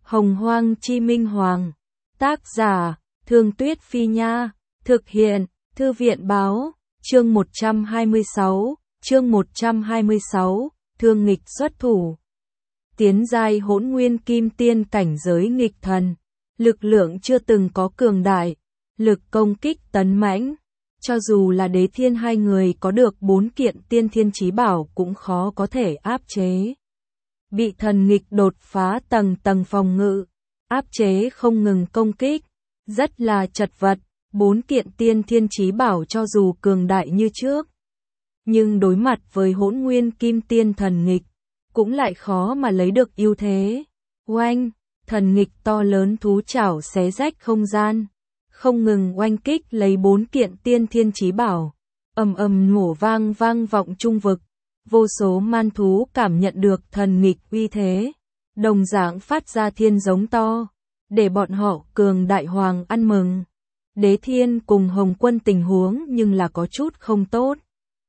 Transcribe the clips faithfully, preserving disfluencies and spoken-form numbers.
Hồng Hoang Chi Minh Hoàng. Tác giả, Thương Tuyết Phi Nha. Thực hiện, Thư viện Báo. Chương một trăm hai mươi sáu, chương một trăm hai mươi sáu, Thương nghịch xuất thủ. Tiến giai hỗn nguyên kim tiên cảnh giới nghịch thần. Lực lượng chưa từng có cường đại. Lực công kích tấn mãnh. Cho dù là Đế Thiên hai người có được bốn kiện tiên thiên chí bảo cũng khó có thể áp chế. Bị thần nghịch đột phá tầng tầng phòng ngự, áp chế không ngừng công kích, rất là chật vật. Bốn kiện tiên thiên chí bảo cho dù cường đại như trước, nhưng đối mặt với hỗn nguyên kim tiên thần nghịch, cũng lại khó mà lấy được ưu thế. Oanh, thần nghịch to lớn thú chảo xé rách không gian, không ngừng oanh kích lấy bốn kiện tiên thiên chí bảo, ầm ầm nổ vang vang vọng trung vực. Vô số man thú cảm nhận được thần nghịch uy thế, đồng dạng phát ra thiên giống to, để bọn họ cường đại hoàng ăn mừng. Đế Thiên cùng Hồng Quân tình huống nhưng là có chút không tốt.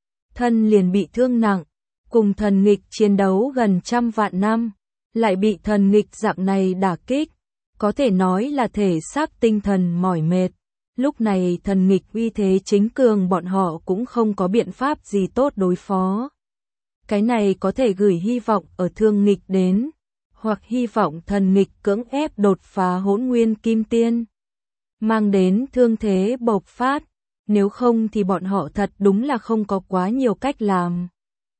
Thân liền bị thương nặng, cùng thần nghịch chiến đấu gần trăm vạn năm, lại bị thần nghịch dạng này đả kích, có thể nói là thể xác tinh thần mỏi mệt. Lúc này thần nghịch uy thế chính cường bọn họ cũng không có biện pháp gì tốt đối phó. Cái này có thể gửi hy vọng ở thương nghịch đến, hoặc hy vọng thần nghịch cưỡng ép đột phá hỗn nguyên kim tiên, mang đến thương thế bộc phát, nếu không thì bọn họ thật đúng là không có quá nhiều cách làm.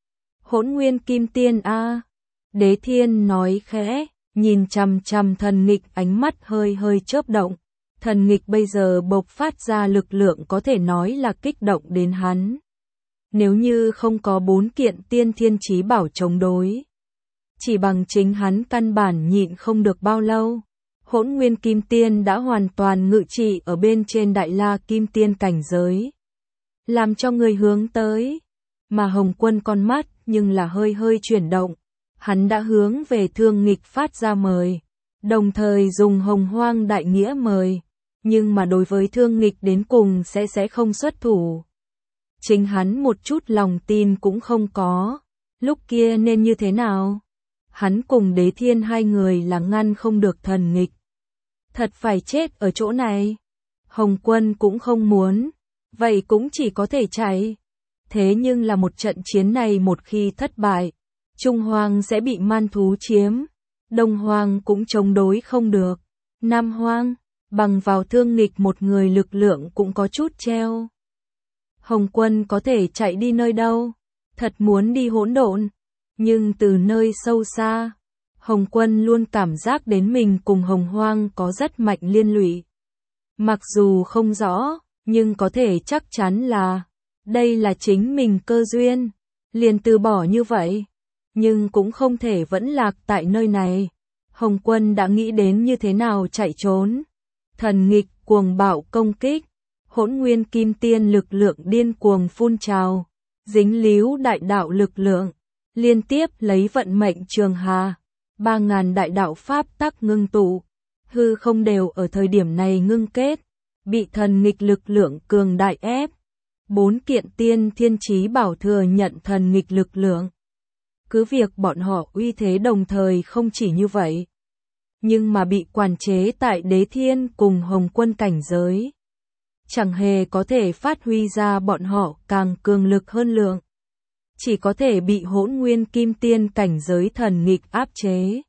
Hỗn nguyên kim tiên a, Đế Thiên nói khẽ, nhìn chằm chằm thần nghịch, ánh mắt hơi hơi chớp động. Thần nghịch bây giờ bộc phát ra lực lượng có thể nói là kích động đến hắn. Nếu như không có bốn kiện tiên thiên chí bảo chống đối, chỉ bằng chính hắn căn bản nhịn không được bao lâu. Hỗn nguyên kim tiên đã hoàn toàn ngự trị ở bên trên đại la kim tiên cảnh giới, làm cho người hướng tới. Mà Hồng Quân con mắt nhưng là hơi hơi chuyển động, hắn đã hướng về thương nghịch phát ra mời, đồng thời dùng Hồng Hoang đại nghĩa mời, nhưng mà đối với thương nghịch đến cùng sẽ sẽ không xuất thủ. Chính hắn một chút lòng tin cũng không có, lúc kia nên như thế nào? Hắn cùng Đế Thiên hai người là ngăn không được thần nghịch, thật phải chết ở chỗ này. Hồng Quân cũng không muốn, vậy cũng chỉ có thể chạy. Thế nhưng là một trận chiến này một khi thất bại, Trung Hoang sẽ bị man thú chiếm, Đông Hoang cũng chống đối không được, Nam Hoang, bằng vào thương nghịch một người lực lượng cũng có chút treo. Hồng Quân có thể chạy đi nơi đâu? Thật muốn đi hỗn độn, nhưng từ nơi sâu xa, Hồng Quân luôn cảm giác đến mình cùng Hồng Hoang có rất mạnh liên lụy. Mặc dù không rõ, nhưng có thể chắc chắn là đây là chính mình cơ duyên, liền từ bỏ như vậy, nhưng cũng không thể vẫn lạc tại nơi này. Hồng Quân đã nghĩ đến như thế nào chạy trốn. Thần nghịch cuồng bạo công kích, hỗn nguyên kim tiên lực lượng điên cuồng phun trào, dính líu đại đạo lực lượng, liên tiếp lấy vận mệnh trường hà, ba ngàn đại đạo pháp tắc ngưng tụ, hư không đều ở thời điểm này ngưng kết, bị thần nghịch lực lượng cường đại ép. Bốn kiện tiên thiên chí bảo thừa nhận thần nghịch lực lượng. Cứ việc bọn họ uy thế đồng thời không chỉ như vậy, nhưng mà bị quản chế tại Đế Thiên cùng Hồng Quân cảnh giới, chẳng hề có thể phát huy ra bọn họ càng cường lực hơn lượng, chỉ có thể bị hỗn nguyên kim tiên cảnh giới thần nghịch áp chế.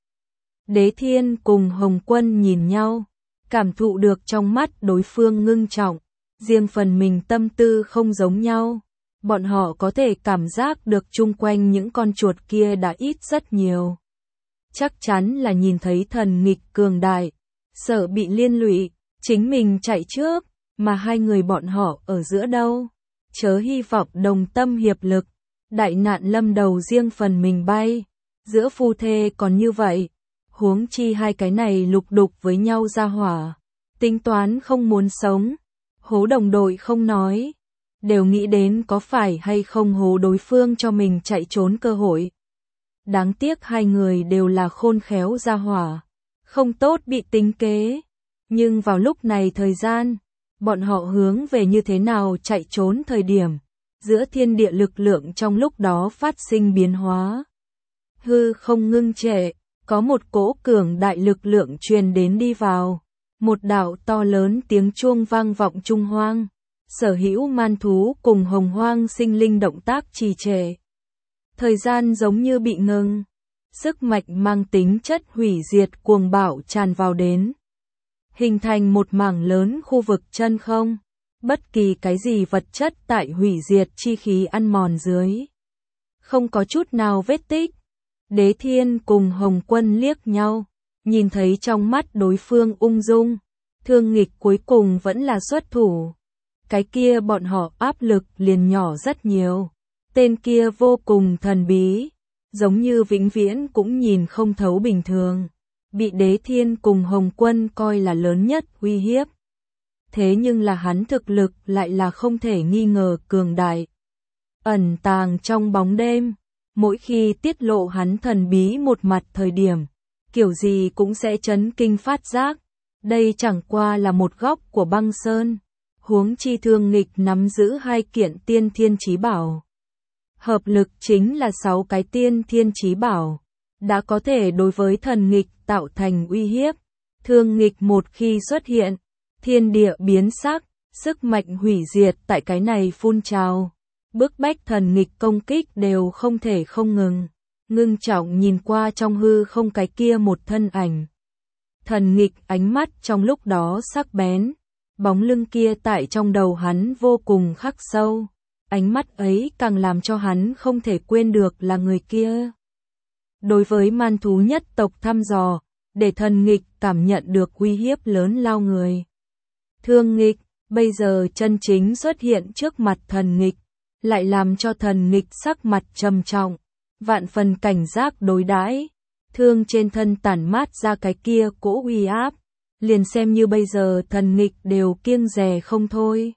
Đế Thiên cùng Hồng Quân nhìn nhau, cảm thụ được trong mắt đối phương ngưng trọng, riêng phần mình tâm tư không giống nhau, bọn họ có thể cảm giác được chung quanh những con chuột kia đã ít rất nhiều. Chắc chắn là nhìn thấy thần nghịch cường đại, sợ bị liên lụy, chính mình chạy trước, mà hai người bọn họ ở giữa đâu? Chớ hy vọng đồng tâm hiệp lực, đại nạn lâm đầu riêng phần mình bay, giữa phu thê còn như vậy, huống chi hai cái này lục đục với nhau ra hỏa, tính toán không muốn sống, hố đồng đội không nói, đều nghĩ đến có phải hay không hố đối phương cho mình chạy trốn cơ hội. Đáng tiếc hai người đều là khôn khéo ra hỏa, không tốt bị tính kế, nhưng vào lúc này thời gian, bọn họ hướng về như thế nào chạy trốn thời điểm, giữa thiên địa lực lượng trong lúc đó phát sinh biến hóa. Hư không ngưng trệ, Có một cỗ cường đại lực lượng truyền đến đi vào. Một đạo to lớn tiếng chuông vang vọng trung hoang. Sở hữu man thú cùng hồng hoang sinh linh động tác trì trệ. Thời gian giống như bị ngừng. Sức mạnh mang tính chất hủy diệt cuồng bạo tràn vào đến. Hình thành một mảng lớn khu vực chân không. Bất kỳ cái gì vật chất tại hủy diệt chi khí ăn mòn dưới. Không có chút nào vết tích. Đế Thiên cùng Hồng Quân liếc nhau. Nhìn thấy trong mắt đối phương ung dung. Thương Nghịch cuối cùng vẫn là xuất thủ. Cái kia bọn họ áp lực liền nhỏ rất nhiều. Tên kia vô cùng thần bí. Giống như vĩnh viễn cũng nhìn không thấu bình thường. Bị Đế Thiên cùng Hồng Quân coi là lớn nhất uy hiếp. Thế nhưng là hắn thực lực lại là không thể nghi ngờ cường đại. Ẩn tàng trong bóng đêm. Mỗi khi tiết lộ hắn thần bí một mặt thời điểm. Kiểu gì cũng sẽ chấn kinh phát giác. Đây chẳng qua là một góc của băng sơn. Huống chi Thương Nghịch nắm giữ hai kiện tiên thiên chí bảo. Hợp lực chính là sáu cái tiên thiên chí bảo. Đã có thể đối với thần nghịch tạo thành uy hiếp. Thương Nghịch một khi xuất hiện. Thiên địa biến sắc. Sức mạnh hủy diệt tại cái này phun trào. Bức bách thần nghịch công kích đều không thể không ngừng. Ngưng trọng nhìn qua trong hư không cái kia một thân ảnh. Thần nghịch ánh mắt trong lúc đó sắc bén. Bóng lưng kia tại trong đầu hắn vô cùng khắc sâu. Ánh mắt ấy càng làm cho hắn không thể quên được là người kia. Đối với man thú nhất tộc thăm dò, để thần nghịch cảm nhận được uy hiếp lớn lao người. Thương Nghịch, bây giờ chân chính xuất hiện trước mặt thần nghịch, lại làm cho thần nghịch sắc mặt trầm trọng, vạn phần cảnh giác đối đãi. Thương trên thân tản mát ra cái kia cỗ uy áp, liền xem như bây giờ thần nghịch đều kiêng dè không thôi.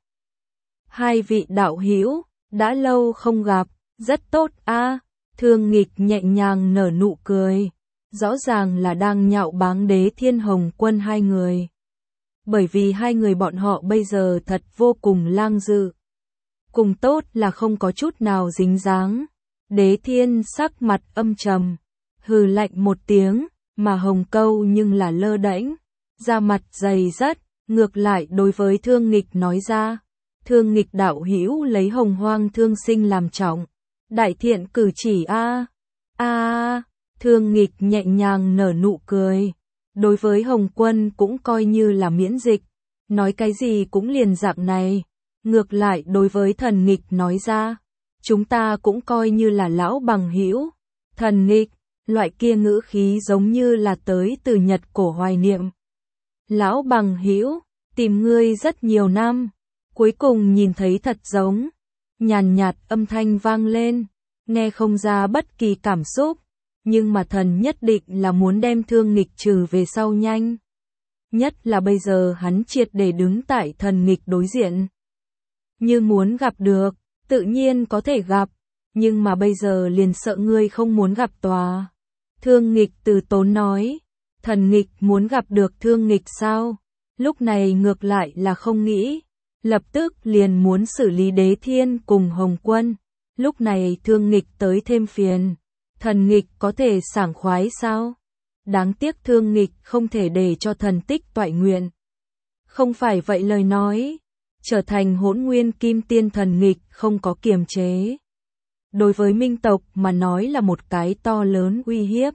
Hai vị đạo hữu, đã lâu không gặp, rất tốt a. À. Thương Nghịch nhẹ nhàng nở nụ cười, rõ ràng là đang nhạo báng Đế Thiên Hồng Quân hai người. Bởi vì hai người bọn họ bây giờ thật vô cùng lang dự. Cùng tốt là không có chút nào dính dáng. Đế Thiên sắc mặt âm trầm, hừ lạnh một tiếng, mà Hồng Câu nhưng là lơ đễnh, da mặt dày rất, ngược lại đối với Thương Nghịch nói ra. Thương Nghịch đạo hữu lấy hồng hoang thương sinh làm trọng. Đại thiện cử chỉ a. A, Thương Nghịch nhẹ nhàng nở nụ cười. Đối với Hồng Quân cũng coi như là miễn dịch, nói cái gì cũng liền dạng này. Ngược lại đối với thần nghịch nói ra, chúng ta cũng coi như là lão bằng hữu. Thần nghịch, loại kia ngữ khí giống như là tới từ Nhật cổ hoài niệm. Lão bằng hữu, tìm ngươi rất nhiều năm, cuối cùng nhìn thấy thật giống. Nhàn nhạt âm thanh vang lên, nghe không ra bất kỳ cảm xúc. Nhưng mà thần nhất định là muốn đem Thương Nghịch trừ về sau nhanh. Nhất là bây giờ hắn triệt để đứng tại thần nghịch đối diện. Như muốn gặp được, tự nhiên có thể gặp. Nhưng mà bây giờ liền sợ ngươi không muốn gặp tòa. Thương Nghịch từ tốn nói. Thần nghịch muốn gặp được Thương Nghịch sao? Lúc này ngược lại là không nghĩ. Lập tức liền muốn xử lý Đế Thiên cùng Hồng Quân. Lúc này Thương Nghịch tới thêm phiền. Thần nghịch có thể sảng khoái sao? Đáng tiếc Thương Nghịch không thể để cho thần tích toại nguyện. Không phải vậy lời nói, trở thành hỗn nguyên kim tiên thần nghịch không có kiềm chế. Đối với minh tộc mà nói là một cái to lớn uy hiếp.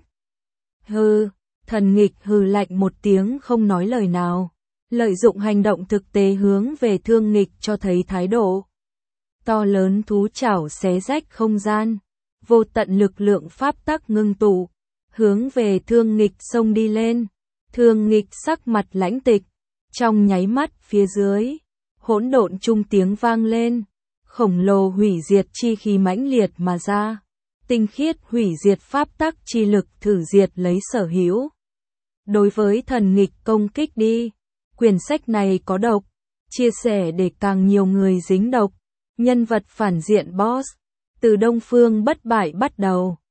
Hừ, thần nghịch hừ lạnh một tiếng không nói lời nào. Lợi dụng hành động thực tế hướng về Thương Nghịch cho thấy thái độ. To lớn thú chảo xé rách không gian. Vô tận lực lượng pháp tắc ngưng tụ, hướng về Thương Nghịch xông đi lên. Thương Nghịch sắc mặt lãnh tịch, trong nháy mắt phía dưới, hỗn độn trung tiếng vang lên, khổng lồ hủy diệt chi khí mãnh liệt mà ra, tinh khiết hủy diệt pháp tắc chi lực thử diệt lấy sở hữu. Đối với thần nghịch công kích đi, quyển sách này có độc, chia sẻ để càng nhiều người dính độc, nhân vật phản diện boss. Từ Đông Phương bất bại bắt đầu.